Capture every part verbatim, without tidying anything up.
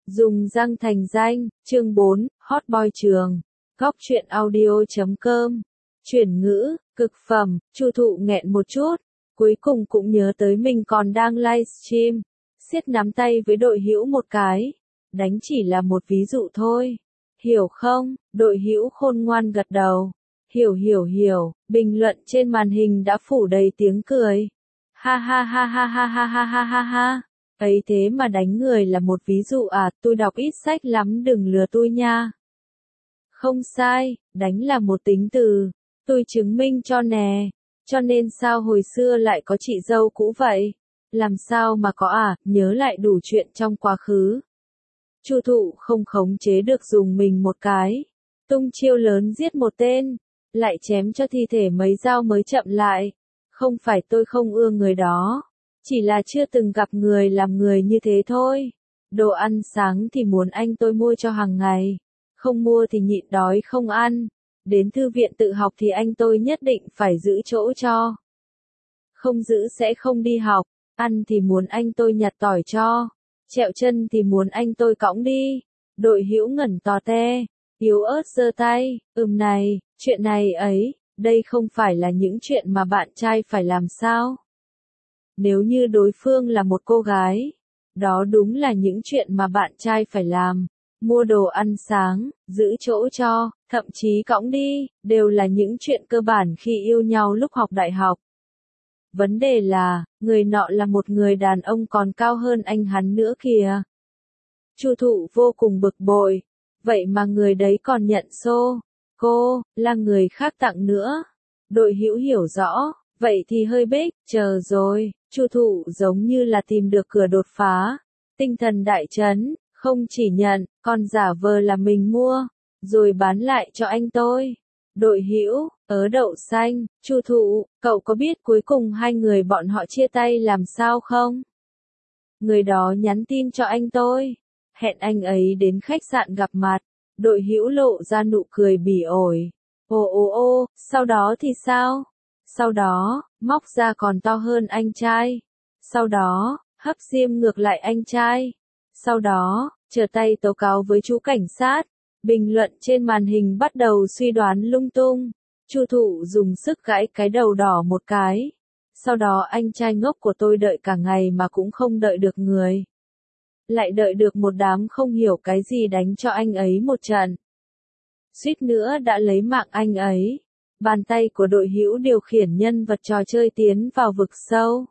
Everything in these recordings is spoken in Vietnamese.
Dùng răng thành danh, chương bốn, Hot Boy trường. Góc truyện audio chấm com. Chuyển ngữ, cực phẩm, Chu Thụ nghẹn một chút, cuối cùng cũng nhớ tới mình còn đang livestream, siết nắm tay với đội hữu một cái. Đánh chỉ là một ví dụ thôi. Hiểu không? Đội hữu khôn ngoan gật đầu. Hiểu hiểu hiểu, bình luận trên màn hình đã phủ đầy tiếng cười. Ha ha ha ha ha ha ha ha ha ha. Ấy thế mà đánh người là một ví dụ à, tôi đọc ít sách lắm đừng lừa tôi nha. Không sai, đánh là một tính từ. Tôi chứng minh cho nè. Cho nên sao hồi xưa lại có chị dâu cũ vậy? Làm sao mà có à, nhớ lại đủ chuyện trong quá khứ. Chu Thụ không khống chế được dùng mình một cái. Tung chiêu lớn giết một tên. Lại chém cho thi thể mấy dao mới chậm lại. Không phải tôi không ưa người đó. Chỉ là chưa từng gặp người làm người như thế thôi. Đồ ăn sáng thì muốn anh tôi mua cho hàng ngày. Không mua thì nhịn đói không ăn. Đến thư viện tự học thì anh tôi nhất định phải giữ chỗ cho. Không giữ sẽ không đi học. Ăn thì muốn anh tôi nhặt tỏi cho. Trẹo chân thì muốn anh tôi cõng đi. Đội hữu ngẩn tò te. Yếu ớt giơ tay. Ừm này, chuyện này ấy. Đây không phải là những chuyện mà bạn trai phải làm sao? Nếu như đối phương là một cô gái, đó đúng là những chuyện mà bạn trai phải làm. Mua đồ ăn sáng, giữ chỗ cho, thậm chí cõng đi, đều là những chuyện cơ bản khi yêu nhau lúc học đại học. Vấn đề là, người nọ là một người đàn ông còn cao hơn anh hắn nữa kìa. Chu Thụ vô cùng bực bội, vậy mà người đấy còn nhận xô. Cô, là người khác tặng nữa. Đội hữu hiểu rõ, vậy thì hơi bích, chờ rồi. Chu Thụ giống như là tìm được cửa đột phá. Tinh thần đại chấn, không chỉ nhận, còn giả vờ là mình mua, rồi bán lại cho anh tôi. Đội hữu, ớ đậu xanh, Chu Thụ, cậu có biết cuối cùng hai người bọn họ chia tay làm sao không? Người đó nhắn tin cho anh tôi. Hẹn anh ấy đến khách sạn gặp mặt. Đội hữu lộ ra nụ cười bỉ ổi. Ồ ồ ô, sau đó thì sao? Sau đó, móc ra còn to hơn anh trai. Sau đó, hấp diêm ngược lại anh trai. Sau đó, trở tay tố cáo với chú cảnh sát. Bình luận trên màn hình bắt đầu suy đoán lung tung. Chu Thụ dùng sức gãi cái đầu đỏ một cái. Sau đó anh trai ngốc của tôi đợi cả ngày mà cũng không đợi được người. Lại đợi được một đám không hiểu cái gì đánh cho anh ấy một trận. Suýt nữa đã lấy mạng anh ấy. Bàn tay của đội hữu điều khiển nhân vật trò chơi tiến vào vực sâu.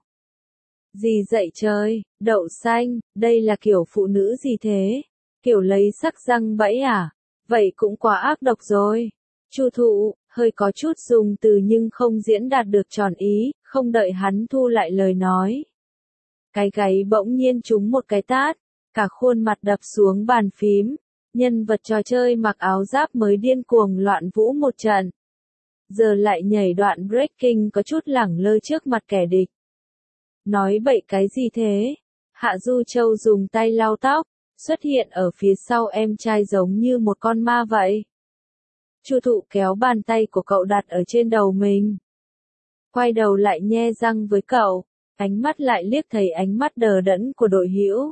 Gì dậy trời, đậu xanh, đây là kiểu phụ nữ gì thế? Kiểu lấy sắc răng bẫy à? Vậy cũng quá ác độc rồi. Chu Thụ, hơi có chút dùng từ nhưng không diễn đạt được tròn ý, không đợi hắn thu lại lời nói. Cái gáy bỗng nhiên trúng một cái tát, cả khuôn mặt đập xuống bàn phím. Nhân vật trò chơi mặc áo giáp mới điên cuồng loạn vũ một trận. Giờ lại nhảy đoạn breaking có chút lẳng lơ trước mặt kẻ địch. Nói bậy cái gì thế? Hạ Du Châu dùng tay lau tóc, xuất hiện ở phía sau em trai giống như một con ma vậy. Chu Thụ kéo bàn tay của cậu đặt ở trên đầu mình. Quay đầu lại nhe răng với cậu, ánh mắt lại liếc thấy ánh mắt đờ đẫn của đội hữu.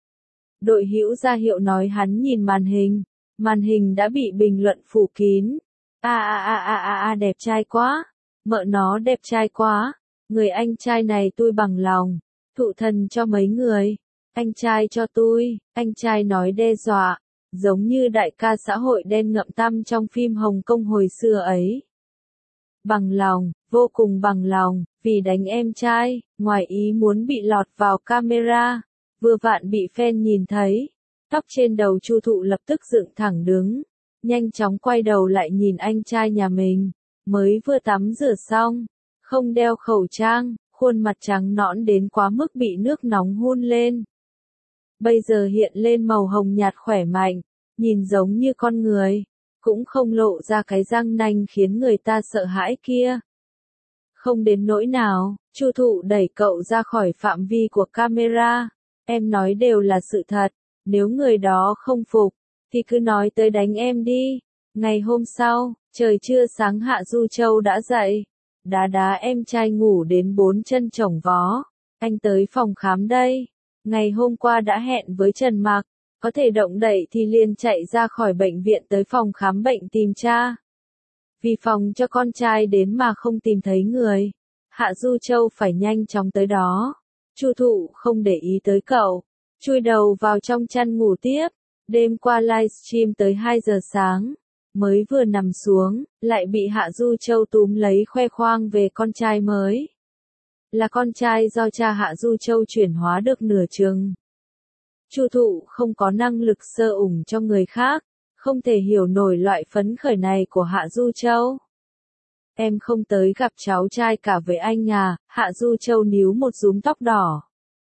Đội hữu ra hiệu nói hắn nhìn màn hình, màn hình đã bị bình luận phủ kín. A a a a a a đẹp trai quá, mợ nó đẹp trai quá, người anh trai này tôi bằng lòng, thụ thần cho mấy người, anh trai cho tôi, anh trai nói đe dọa, giống như đại ca xã hội đen ngậm tăm trong phim Hồng Kông hồi xưa ấy. Bằng lòng, vô cùng bằng lòng, vì đánh em trai, ngoài ý muốn bị lọt vào camera. Vừa vặn bị fan nhìn thấy, tóc trên đầu Chu Thụ lập tức dựng thẳng đứng, nhanh chóng quay đầu lại nhìn anh trai nhà mình, mới vừa tắm rửa xong, không đeo khẩu trang, khuôn mặt trắng nõn đến quá mức bị nước nóng hun lên. Bây giờ hiện lên màu hồng nhạt khỏe mạnh, nhìn giống như con người, cũng không lộ ra cái răng nanh khiến người ta sợ hãi kia. Không đến nỗi nào, Chu Thụ đẩy cậu ra khỏi phạm vi của camera. Em nói đều là sự thật, nếu người đó không phục, thì cứ nói tới đánh em đi. Ngày hôm sau, trời chưa sáng Hạ Du Châu đã dậy, đá đá em trai ngủ đến bốn chân chổng vó. Anh tới phòng khám đây, ngày hôm qua đã hẹn với Trần Mạc, có thể động đậy thì liền chạy ra khỏi bệnh viện tới phòng khám bệnh tìm cha. Vì phòng cho con trai đến mà không tìm thấy người, Hạ Du Châu phải nhanh chóng tới đó. Chu Thụ không để ý tới cậu, chui đầu vào trong chăn ngủ tiếp. Đêm qua livestream tới hai giờ sáng, mới vừa nằm xuống, lại bị Hạ Du Châu túm lấy khoe khoang về con trai mới. Là con trai do cha Hạ Du Châu chuyển hóa được nửa chừng. Chu Thụ không có năng lực sơ ủng cho người khác, không thể hiểu nổi loại phấn khởi này của Hạ Du Châu. Em không tới gặp cháu trai cả với anh à, Hạ Du Châu níu một rúm tóc đỏ.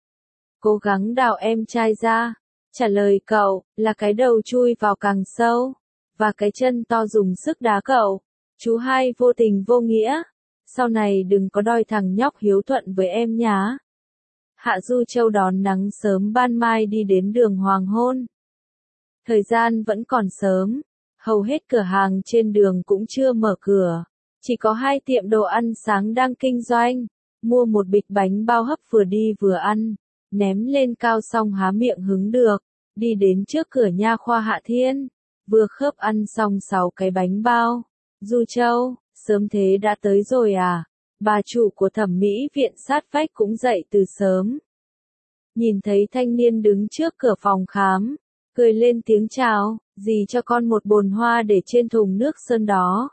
Cố gắng đào em trai ra. Trả lời cậu, là cái đầu chui vào càng sâu, và cái chân to dùng sức đá cậu. Chú hai vô tình vô nghĩa. Sau này đừng có đòi thằng nhóc hiếu thuận với em nhá. Hạ Du Châu đón nắng sớm ban mai đi đến đường hoàng hôn. Thời gian vẫn còn sớm, hầu hết cửa hàng trên đường cũng chưa mở cửa. Chỉ có hai tiệm đồ ăn sáng đang kinh doanh. Mua một bịch bánh bao hấp vừa đi vừa ăn, ném lên cao xong há miệng hứng được. Đi đến trước cửa nha khoa Hạ Thiên, vừa khớp ăn xong sáu cái bánh bao. Du Châu, sớm thế đã tới rồi à? Bà chủ của thẩm mỹ viện sát vách cũng dậy từ sớm. Nhìn thấy thanh niên đứng trước cửa phòng khám, cười lên tiếng chào, dì cho con một bồn hoa để trên thùng nước sơn đó.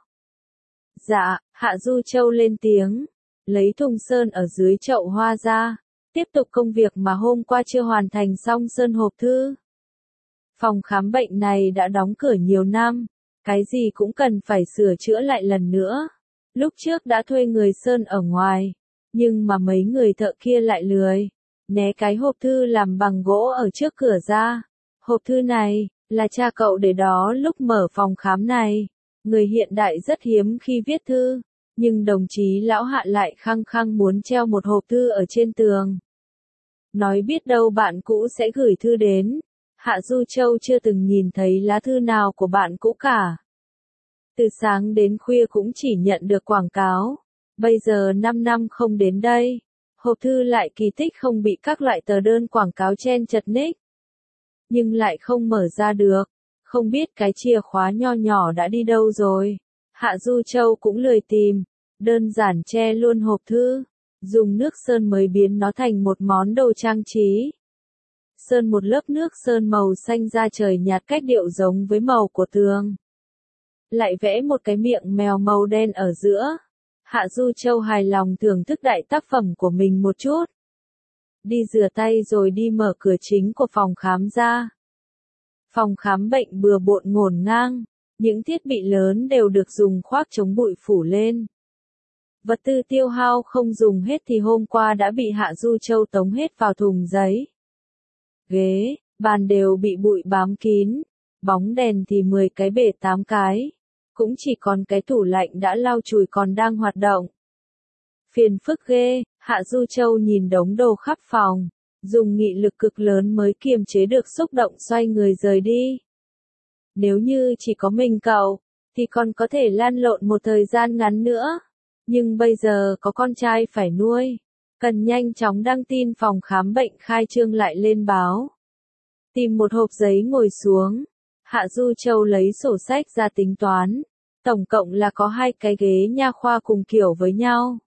Dạ, Hạ Du Châu lên tiếng, lấy thùng sơn ở dưới chậu hoa ra, tiếp tục công việc mà hôm qua chưa hoàn thành xong sơn hộp thư. Phòng khám bệnh này đã đóng cửa nhiều năm, cái gì cũng cần phải sửa chữa lại lần nữa. Lúc trước đã thuê người sơn ở ngoài, nhưng mà mấy người thợ kia lại lười, né cái hộp thư làm bằng gỗ ở trước cửa ra. Hộp thư này, là cha cậu để đó lúc mở phòng khám này. Người hiện đại rất hiếm khi viết thư, nhưng đồng chí lão Hạ lại khăng khăng muốn treo một hộp thư ở trên tường. Nói biết đâu bạn cũ sẽ gửi thư đến. Hạ Du Châu chưa từng nhìn thấy lá thư nào của bạn cũ cả. Từ sáng đến khuya cũng chỉ nhận được quảng cáo. Bây giờ năm năm không đến đây, hộp thư lại kỳ tích không bị các loại tờ đơn quảng cáo chen chật ních. Nhưng lại không mở ra được, không biết cái chìa khóa nho nhỏ đã đi đâu rồi. Hạ Du Châu cũng lười tìm, đơn giản che luôn hộp thư, dùng nước sơn mới biến nó thành một món đồ trang trí. Sơn một lớp nước sơn màu xanh da trời nhạt cách điệu giống với màu của tường. Lại vẽ một cái miệng mèo màu đen ở giữa. Hạ Du Châu hài lòng thưởng thức đại tác phẩm của mình một chút. Đi rửa tay rồi đi mở cửa chính của phòng khám ra. Phòng khám bệnh bừa bộn ngổn ngang, những thiết bị lớn đều được dùng khoác chống bụi phủ lên. Vật tư tiêu hao không dùng hết thì hôm qua đã bị Hạ Du Châu tống hết vào thùng giấy. Ghế, bàn đều bị bụi bám kín, bóng đèn thì mười cái bể tám cái, cũng chỉ còn cái tủ lạnh đã lau chùi còn đang hoạt động. Phiền phức ghê, Hạ Du Châu nhìn đống đồ khắp phòng, dùng nghị lực cực lớn mới kiềm chế được xúc động xoay người rời đi. Nếu như chỉ có mình cậu, thì còn có thể lăn lộn một thời gian ngắn nữa. Nhưng bây giờ có con trai phải nuôi, cần nhanh chóng đăng tin phòng khám bệnh khai trương lại lên báo. Tìm một hộp giấy ngồi xuống, Hạ Du Châu lấy sổ sách ra tính toán, tổng cộng là có hai cái ghế nha khoa cùng kiểu với nhau.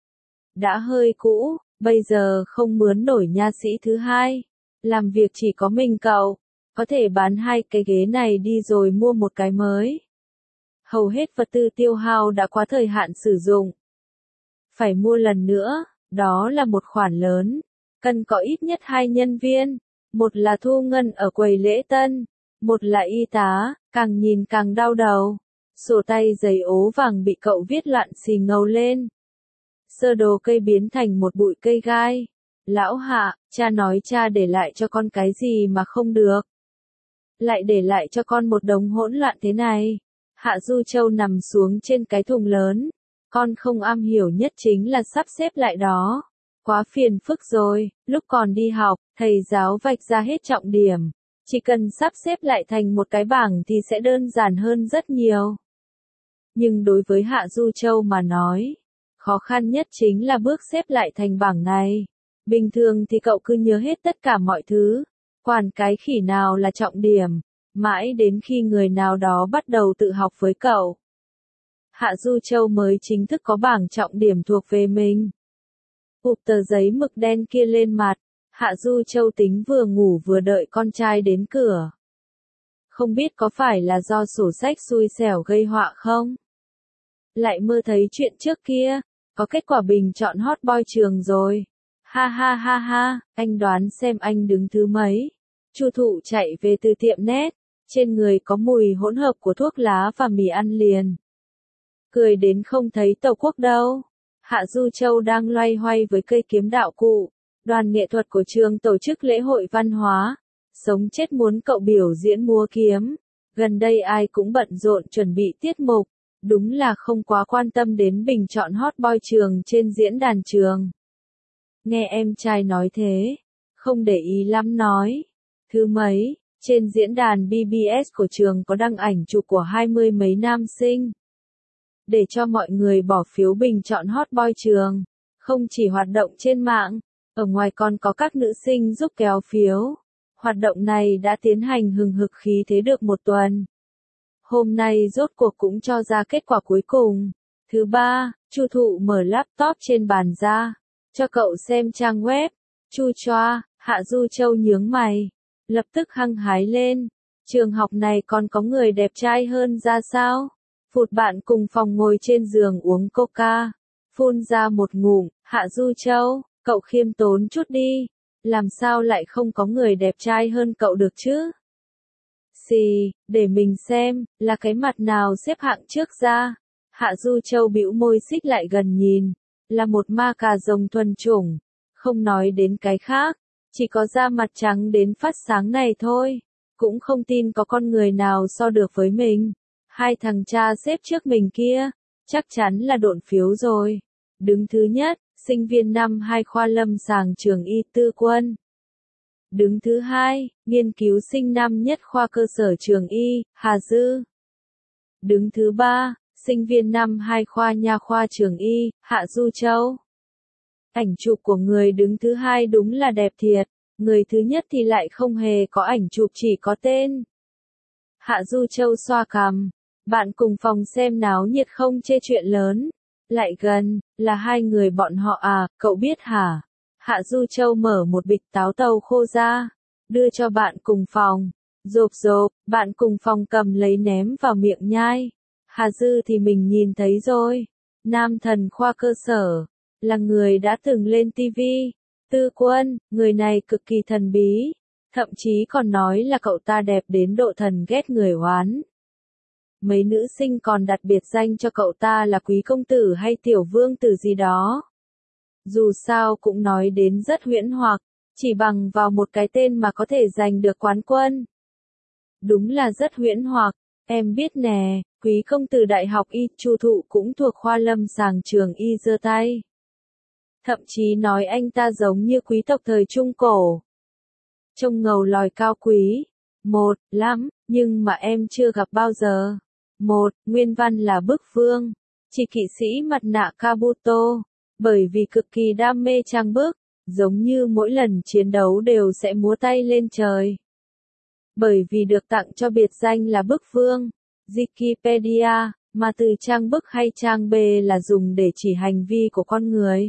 Đã hơi cũ, bây giờ không mướn nổi nha sĩ thứ hai, làm việc chỉ có mình cậu, có thể bán hai cái ghế này đi rồi mua một cái mới. Hầu hết vật tư tiêu hao đã qua thời hạn sử dụng. Phải mua lần nữa, đó là một khoản lớn, cần có ít nhất hai nhân viên, một là thu ngân ở quầy lễ tân, một là y tá, càng nhìn càng đau đầu. Sổ tay giấy ố vàng bị cậu viết loạn xì ngầu lên. Sơ đồ cây biến thành một bụi cây gai. Lão Hạ, cha nói cha để lại cho con cái gì mà không được. Lại để lại cho con một đống hỗn loạn thế này. Hạ Du Châu nằm xuống trên cái thùng lớn. Con không am hiểu nhất chính là sắp xếp lại đó. Quá phiền phức rồi, lúc còn đi học, thầy giáo vạch ra hết trọng điểm. Chỉ cần sắp xếp lại thành một cái bảng thì sẽ đơn giản hơn rất nhiều. Nhưng đối với Hạ Du Châu mà nói, khó khăn nhất chính là bước xếp lại thành bảng này. Bình thường thì cậu cứ nhớ hết tất cả mọi thứ. Quản cái khỉ nào là trọng điểm, mãi đến khi người nào đó bắt đầu tự học với cậu. Hạ Du Châu mới chính thức có bảng trọng điểm thuộc về mình. Ụp tờ giấy mực đen kia lên mặt, Hạ Du Châu tính vừa ngủ vừa đợi con trai đến cửa. Không biết có phải là do sổ sách xui xẻo gây họa không? Lại mơ thấy chuyện trước kia, có kết quả bình chọn hot boy trường rồi. Ha ha ha ha, anh đoán xem anh đứng thứ mấy. Chu Thụ chạy về từ tiệm nét, trên người có mùi hỗn hợp của thuốc lá và mì ăn liền. Cười đến không thấy Tàu Quốc đâu. Hạ Du Châu đang loay hoay với cây kiếm đạo cụ. Đoàn nghệ thuật của trường tổ chức lễ hội văn hóa. Sống chết muốn cậu biểu diễn múa kiếm. Gần đây ai cũng bận rộn chuẩn bị tiết mục. Đúng là không quá quan tâm đến bình chọn hot boy trường trên diễn đàn trường. Nghe em trai nói thế, không để ý lắm nói. Thứ mấy, trên diễn đàn bê bê ét của trường có đăng ảnh chụp của hai mươi mấy nam sinh. Để cho mọi người bỏ phiếu bình chọn hot boy trường. Không chỉ hoạt động trên mạng, ở ngoài còn có các nữ sinh giúp kéo phiếu. Hoạt động này đã tiến hành hừng hực khí thế được một tuần. Hôm nay rốt cuộc cũng cho ra kết quả cuối cùng. Thứ ba, Chu Thụ mở laptop trên bàn ra, cho cậu xem trang web. Chu choa, Hạ Du Châu nhướng mày, lập tức hăng hái lên. Trường học này còn có người đẹp trai hơn ra sao? Phụt bạn cùng phòng ngồi trên giường uống coca, phun ra một ngụm. Hạ Du Châu, cậu khiêm tốn chút đi, làm sao lại không có người đẹp trai hơn cậu được chứ? Xì, để mình xem, là cái mặt nào xếp hạng trước ra. Hạ Du Châu bĩu môi xích lại gần nhìn, là một ma cà rồng thuần chủng, không nói đến cái khác, chỉ có da mặt trắng đến phát sáng này thôi, cũng không tin có con người nào so được với mình. Hai thằng cha xếp trước mình kia, chắc chắn là độn phiếu rồi. Đứng thứ nhất, sinh viên năm hai khoa lâm sàng trường Y Tư Quân. Đứng thứ hai, nghiên cứu sinh năm nhất khoa cơ sở trường Y, Hà Dư. Đứng thứ ba, sinh viên năm hai khoa nha khoa trường Y, Hạ Du Châu. Ảnh chụp của người đứng thứ hai đúng là đẹp thiệt, người thứ nhất thì lại không hề có ảnh chụp chỉ có tên. Hạ Du Châu xoa cằm, bạn cùng phòng xem náo nhiệt không chê chuyện lớn. Lại gần, là hai người bọn họ à, cậu biết hả? Hạ Du Châu mở một bịch táo tàu khô ra, đưa cho bạn cùng phòng. Rộp rộp, bạn cùng phòng cầm lấy ném vào miệng nhai. Hà Dư thì mình nhìn thấy rồi. Nam thần khoa cơ sở, là người đã từng lên ti vi. Tư Quân, người này cực kỳ thần bí. Thậm chí còn nói là cậu ta đẹp đến độ thần ghét người oán. Mấy nữ sinh còn đặt biệt danh cho cậu ta là quý công tử hay tiểu vương tử gì đó. Dù sao cũng nói đến rất huyễn hoặc, chỉ bằng vào một cái tên mà có thể giành được quán quân. Đúng là rất huyễn hoặc, em biết nè, quý công tử đại học Y Chu Thụ cũng thuộc khoa lâm sàng trường Y giơ tay. Thậm chí nói anh ta giống như quý tộc thời Trung Cổ. Trông ngầu lòi cao quý. Một, lắm, nhưng mà em chưa gặp bao giờ. Một, nguyên văn là bức vương. Chỉ kỵ sĩ mặt nạ Kabuto. Bởi vì cực kỳ đam mê trang bức, giống như mỗi lần chiến đấu đều sẽ múa tay lên trời. Bởi vì được tặng cho biệt danh là bức vương, Wikipedia, mà từ trang bức hay trang bề là dùng để chỉ hành vi của con người.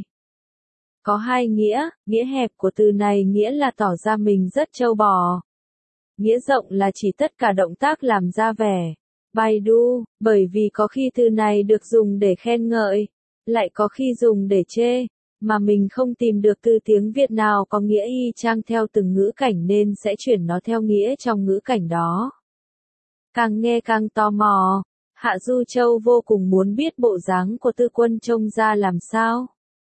Có hai nghĩa, nghĩa hẹp của từ này nghĩa là tỏ ra mình rất trâu bò. Nghĩa rộng là chỉ tất cả động tác làm ra vẻ. Baidu, bởi vì có khi từ này được dùng để khen ngợi, lại có khi dùng để chê, mà mình không tìm được từ tiếng Việt nào có nghĩa y chang theo từng ngữ cảnh nên sẽ chuyển nó theo nghĩa trong ngữ cảnh đó. Càng nghe càng tò mò, Hạ Du Châu vô cùng muốn biết bộ dáng của Tư Quân trông ra làm sao.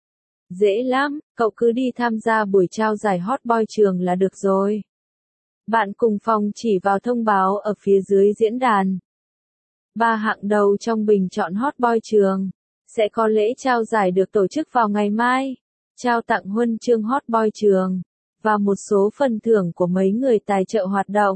Dễ lắm, cậu cứ đi tham gia buổi trao giải hot boy trường là được rồi. Bạn cùng phòng chỉ vào thông báo ở phía dưới diễn đàn. Ba hạng đầu trong bình chọn hot boy trường. Sẽ có lễ trao giải được tổ chức vào ngày mai. Trao tặng huân chương hot boy trường. Và một số phần thưởng của mấy người tài trợ hoạt động.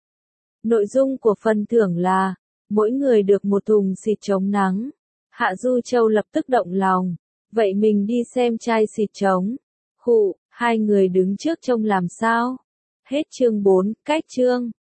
Nội dung của phần thưởng là, mỗi người được một thùng xịt chống nắng. Hạ Du Châu lập tức động lòng. Vậy mình đi xem chai xịt chống. Khụ, hai người đứng trước trông làm sao? Hết chương bốn, cách chương.